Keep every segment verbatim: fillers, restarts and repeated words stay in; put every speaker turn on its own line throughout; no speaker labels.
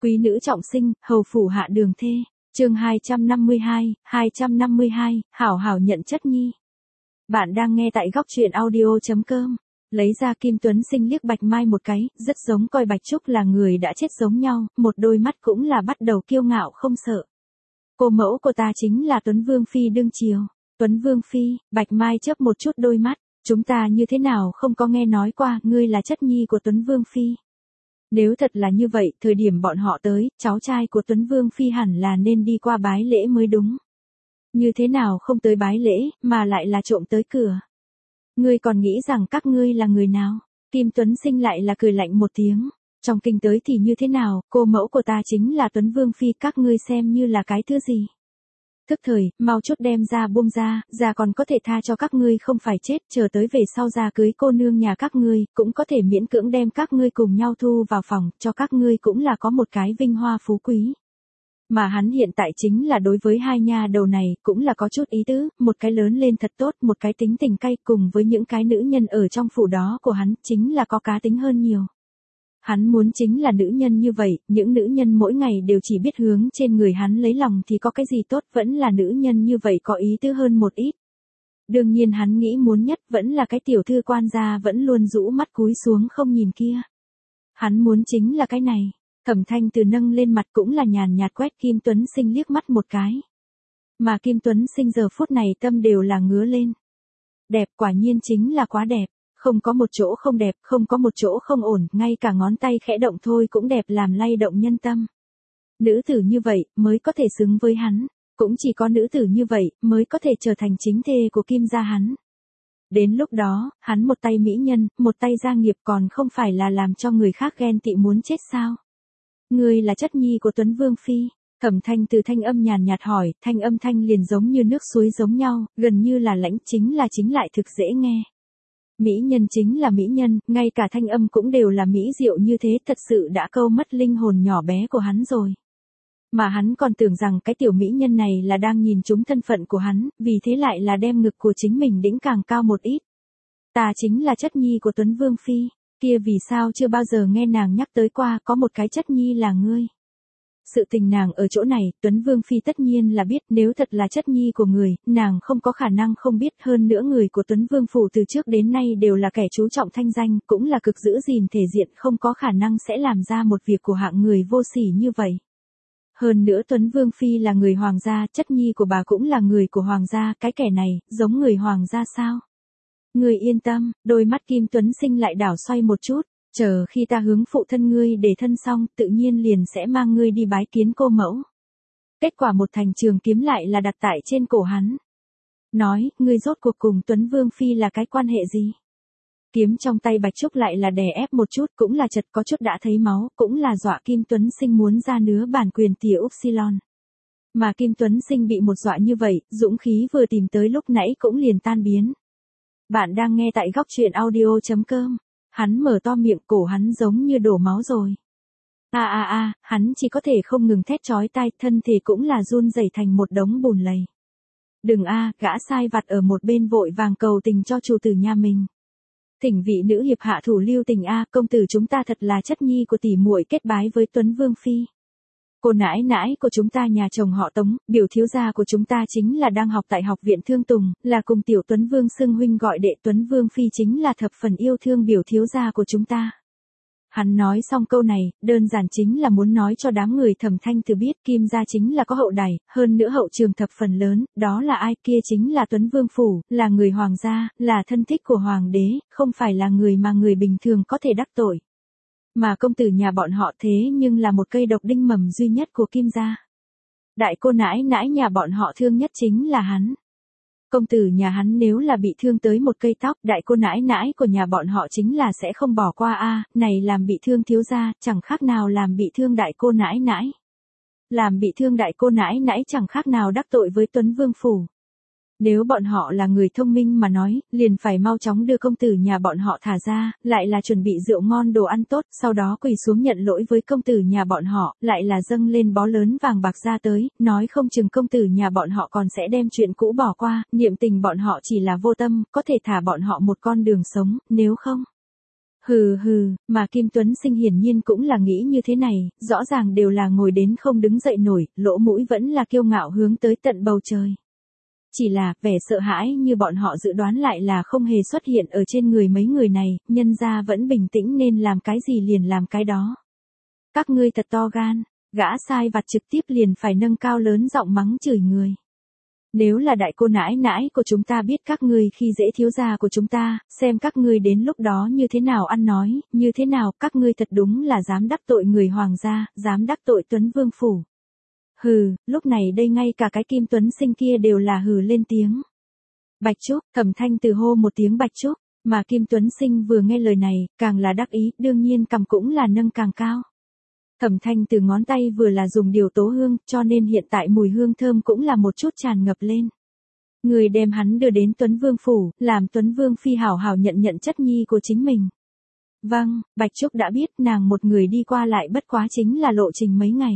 Quý nữ trọng sinh, hầu phủ hạ đường thê. Chương hai trăm năm mươi hai, hai trăm năm mươi hai, hảo hảo nhận chất nhi. Bạn đang nghe tại góc truyện audio chấm com. Lấy ra Kim Tuấn Sinh liếc Bạch Mai một cái, rất giống coi Bạch Trúc là người đã chết giống nhau, một đôi mắt cũng là bắt đầu kiêu ngạo không sợ. Cô mẫu của ta chính là Tuấn Vương Phi đương triều. Tuấn Vương Phi, Bạch Mai chớp một chút đôi mắt, chúng ta như thế nào không có nghe nói qua, ngươi là chất nhi của Tuấn Vương Phi. Nếu thật là như vậy, thời điểm bọn họ tới, cháu trai của Tuấn Vương Phi hẳn là nên đi qua bái lễ mới đúng. Như thế nào không tới bái lễ, mà lại là trộm tới cửa. Ngươi còn nghĩ rằng các ngươi là người nào? Kim Tuấn Sinh lại là cười lạnh một tiếng. Trong kinh tới thì như thế nào, cô mẫu của ta chính là Tuấn Vương Phi, các ngươi xem như là cái thứ gì? Thức thời, mau chút đem ra buông ra, ra còn có thể tha cho các ngươi không phải chết, chờ tới về sau ra cưới cô nương nhà các ngươi, cũng có thể miễn cưỡng đem các ngươi cùng nhau thu vào phòng, cho các ngươi cũng là có một cái vinh hoa phú quý. Mà hắn hiện tại chính là đối với hai nha đầu này, cũng là có chút ý tứ, một cái lớn lên thật tốt, một cái tính tình cay, cùng với những cái nữ nhân ở trong phủ đó của hắn, chính là có cá tính hơn nhiều. Hắn muốn chính là nữ nhân như vậy, những nữ nhân mỗi ngày đều chỉ biết hướng trên người hắn lấy lòng thì có cái gì tốt, vẫn là nữ nhân như vậy có ý tứ hơn một ít. Đương nhiên hắn nghĩ muốn nhất vẫn là cái tiểu thư quan gia vẫn luôn rũ mắt cúi xuống không nhìn kia. Hắn muốn chính là cái này. Thẩm Thanh Từ nâng lên mặt cũng là nhàn nhạt quét Kim Tuấn Sinh liếc mắt một cái. Mà Kim Tuấn Sinh giờ phút này tâm đều là ngứa lên. Đẹp, quả nhiên chính là quá đẹp. Không có một chỗ không đẹp, không có một chỗ không ổn, ngay cả ngón tay khẽ động thôi cũng đẹp làm lay động nhân tâm. Nữ tử như vậy, mới có thể xứng với hắn. Cũng chỉ có nữ tử như vậy, mới có thể trở thành chính thê của Kim gia hắn. Đến lúc đó, hắn một tay mỹ nhân, một tay gia nghiệp còn không phải là làm cho người khác ghen tị muốn chết sao? Ngươi là chất nhi của Tuấn Vương Phi. Thẩm Thanh Từ thanh âm nhàn nhạt hỏi, thanh âm thanh liền giống như nước suối giống nhau, gần như là lãnh, chính là chính lại thực dễ nghe. Mỹ nhân chính là mỹ nhân, ngay cả thanh âm cũng đều là mỹ diệu như thế, thật sự đã câu mất linh hồn nhỏ bé của hắn rồi. Mà hắn còn tưởng rằng cái tiểu mỹ nhân này là đang nhìn trúng thân phận của hắn, vì thế lại là đem ngực của chính mình đĩnh càng cao một ít. Ta chính là chất nhi của Tuấn Vương Phi, kia vì sao chưa bao giờ nghe nàng nhắc tới qua có một cái chất nhi là ngươi. Sự tình nàng ở chỗ này, Tuấn Vương Phi tất nhiên là biết, nếu thật là chất nhi của người, nàng không có khả năng không biết, hơn nữa người của Tuấn Vương Phủ từ trước đến nay đều là kẻ chú trọng thanh danh, cũng là cực giữ gìn thể diện, không có khả năng sẽ làm ra một việc của hạng người vô sỉ như vậy. Hơn nữa Tuấn Vương Phi là người hoàng gia, chất nhi của bà cũng là người của hoàng gia, cái kẻ này, giống người hoàng gia sao? Ngươi yên tâm, đôi mắt Kim Tuấn Sinh lại đảo xoay một chút. Chờ khi ta hướng phụ thân ngươi để thân xong, tự nhiên liền sẽ mang ngươi đi bái kiến cô mẫu. Kết quả một thành trường kiếm lại là đặt tại trên cổ hắn. Nói, ngươi rốt cuộc cùng Tuấn Vương Phi là cái quan hệ gì? Kiếm trong tay Bạch Trúc lại là đè ép một chút, cũng là chật có chút đã thấy máu, cũng là dọa Kim Tuấn Sinh muốn ra nứa bản quyền tỉa Upsilon. Mà Kim Tuấn Sinh bị một dọa như vậy, dũng khí vừa tìm tới lúc nãy cũng liền tan biến. Bạn đang nghe tại góc truyện audio chấm com. Hắn mở to miệng, cổ hắn giống như đổ máu rồi. A a a, hắn chỉ có thể không ngừng thét chói tai, thân thể cũng là run rẩy thành một đống bùn lầy. Đừng a, gã sai vặt ở một bên vội vàng cầu tình cho chủ tử nhà mình. Thỉnh vị nữ hiệp hạ thủ lưu tình a, công tử chúng ta thật là chất nhi của tỷ muội kết bái với Tuấn Vương Phi. Cô nãi nãi của chúng ta nhà chồng họ Tống, biểu thiếu gia của chúng ta chính là đang học tại học viện Thương Tùng, là cùng tiểu Tuấn Vương xưng huynh gọi đệ, Tuấn Vương Phi chính là thập phần yêu thương biểu thiếu gia của chúng ta. Hắn nói xong câu này, đơn giản chính là muốn nói cho đám người Thẩm Thanh Từ biết Kim gia chính là có hậu đài, hơn nữa hậu trường thập phần lớn, đó là ai, kia chính là Tuấn Vương Phủ, là người hoàng gia, là thân thích của hoàng đế, không phải là người mà người bình thường có thể đắc tội. Mà công tử nhà bọn họ thế nhưng là một cây độc đinh mầm duy nhất của Kim gia. Đại cô nãi nãi nhà bọn họ thương nhất chính là hắn. Công tử nhà hắn nếu là bị thương tới một cây tóc, đại cô nãi nãi của nhà bọn họ chính là sẽ không bỏ qua a, này làm bị thương thiếu gia, chẳng khác nào làm bị thương đại cô nãi nãi. Làm bị thương đại cô nãi nãi chẳng khác nào đắc tội với Tuấn Vương Phủ. Nếu bọn họ là người thông minh mà nói, liền phải mau chóng đưa công tử nhà bọn họ thả ra, lại là chuẩn bị rượu ngon đồ ăn tốt, sau đó quỳ xuống nhận lỗi với công tử nhà bọn họ, lại là dâng lên bó lớn vàng bạc ra tới, nói không chừng công tử nhà bọn họ còn sẽ đem chuyện cũ bỏ qua, niệm tình bọn họ chỉ là vô tâm, có thể thả bọn họ một con đường sống, nếu không. Hừ hừ, mà Kim Tuấn Sinh hiển nhiên cũng là nghĩ như thế này, rõ ràng đều là ngồi đến không đứng dậy nổi, lỗ mũi vẫn là kiêu ngạo hướng tới tận bầu trời. Chỉ là, vẻ sợ hãi như bọn họ dự đoán lại là không hề xuất hiện ở trên người mấy người này, nhân ra vẫn bình tĩnh nên làm cái gì liền làm cái đó. Các ngươi thật to gan, gã sai vặt trực tiếp liền phải nâng cao lớn giọng mắng chửi người. Nếu là đại cô nãi nãi của chúng ta biết các ngươi khi dễ thiếu gia của chúng ta, xem các ngươi đến lúc đó như thế nào ăn nói, như thế nào, các ngươi thật đúng là dám đắc tội người hoàng gia, dám đắc tội Tuấn Vương phủ. Hừ, lúc này đây ngay cả cái Kim Tuấn Sinh kia đều là hừ lên tiếng. Bạch Trúc, Thẩm Thanh Từ hô một tiếng Bạch Trúc, mà Kim Tuấn Sinh vừa nghe lời này, càng là đắc ý, đương nhiên cầm cũng là nâng càng cao. Thẩm Thanh Từ ngón tay vừa là dùng điều tố hương, cho nên hiện tại mùi hương thơm cũng là một chút tràn ngập lên. Người đem hắn đưa đến Tuấn Vương phủ, làm Tuấn Vương phi hảo hảo nhận nhận chất nhi của chính mình. Vâng, Bạch Trúc đã biết nàng một người đi qua lại bất quá chính là lộ trình mấy ngày.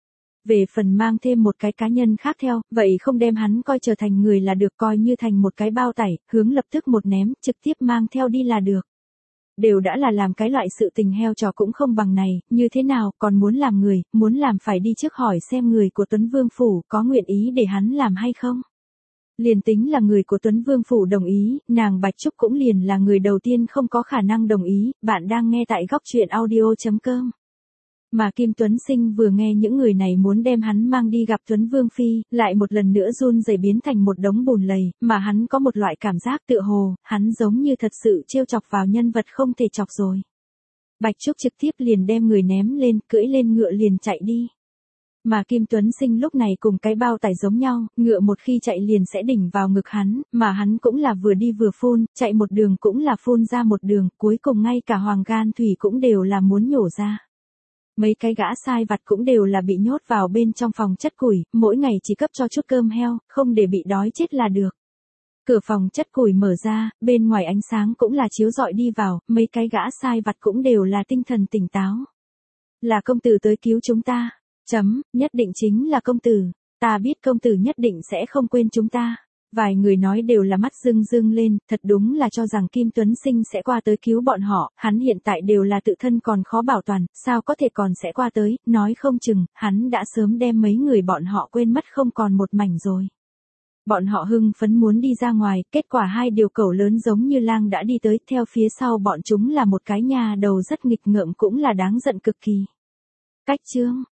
Về phần mang thêm một cái cá nhân khác theo, vậy không đem hắn coi trở thành người là được, coi như thành một cái bao tải, hướng lập tức một ném, trực tiếp mang theo đi là được. Đều đã là làm cái loại sự tình heo trò cũng không bằng này, như thế nào, còn muốn làm người, muốn làm phải đi trước hỏi xem người của Tuấn Vương phủ có nguyện ý để hắn làm hay không. Liền tính là người của Tuấn Vương phủ đồng ý, nàng Bạch Trúc cũng liền là người đầu tiên không có khả năng đồng ý. Bạn đang nghe tại góc truyện audio chấm com. Mà Kim Tuấn Sinh vừa nghe những người này muốn đem hắn mang đi gặp Tuấn Vương phi, lại một lần nữa run rẩy biến thành một đống bùn lầy, mà hắn có một loại cảm giác tựa hồ, hắn giống như thật sự trêu chọc vào nhân vật không thể chọc rồi. Bạch Trúc trực tiếp liền đem người ném lên, cưỡi lên ngựa liền chạy đi. Mà Kim Tuấn Sinh lúc này cùng cái bao tải giống nhau, ngựa một khi chạy liền sẽ đỉnh vào ngực hắn, mà hắn cũng là vừa đi vừa phun, chạy một đường cũng là phun ra một đường, cuối cùng ngay cả hoàng gan thủy cũng đều là muốn nhổ ra. Mấy cái gã sai vặt cũng đều là bị nhốt vào bên trong phòng chất củi, mỗi ngày chỉ cấp cho chút cơm heo, không để bị đói chết là được. Cửa phòng chất củi mở ra, bên ngoài ánh sáng cũng là chiếu rọi đi vào, mấy cái gã sai vặt cũng đều là tinh thần tỉnh táo. Là công tử tới cứu chúng ta. Chấm, nhất định chính là công tử. Ta biết công tử nhất định sẽ không quên chúng ta. Vài người nói đều là mắt rưng rưng lên, thật đúng là cho rằng Kim Tuấn Sinh sẽ qua tới cứu bọn họ, hắn hiện tại đều là tự thân còn khó bảo toàn, sao có thể còn sẽ qua tới, nói không chừng, hắn đã sớm đem mấy người bọn họ quên mất không còn một mảnh rồi. Bọn họ hưng phấn muốn đi ra ngoài, kết quả hai điều cẩu lớn giống như lang đã đi tới, theo phía sau bọn chúng là một cái nhà đầu rất nghịch ngợm cũng là đáng giận cực kỳ. Cách chương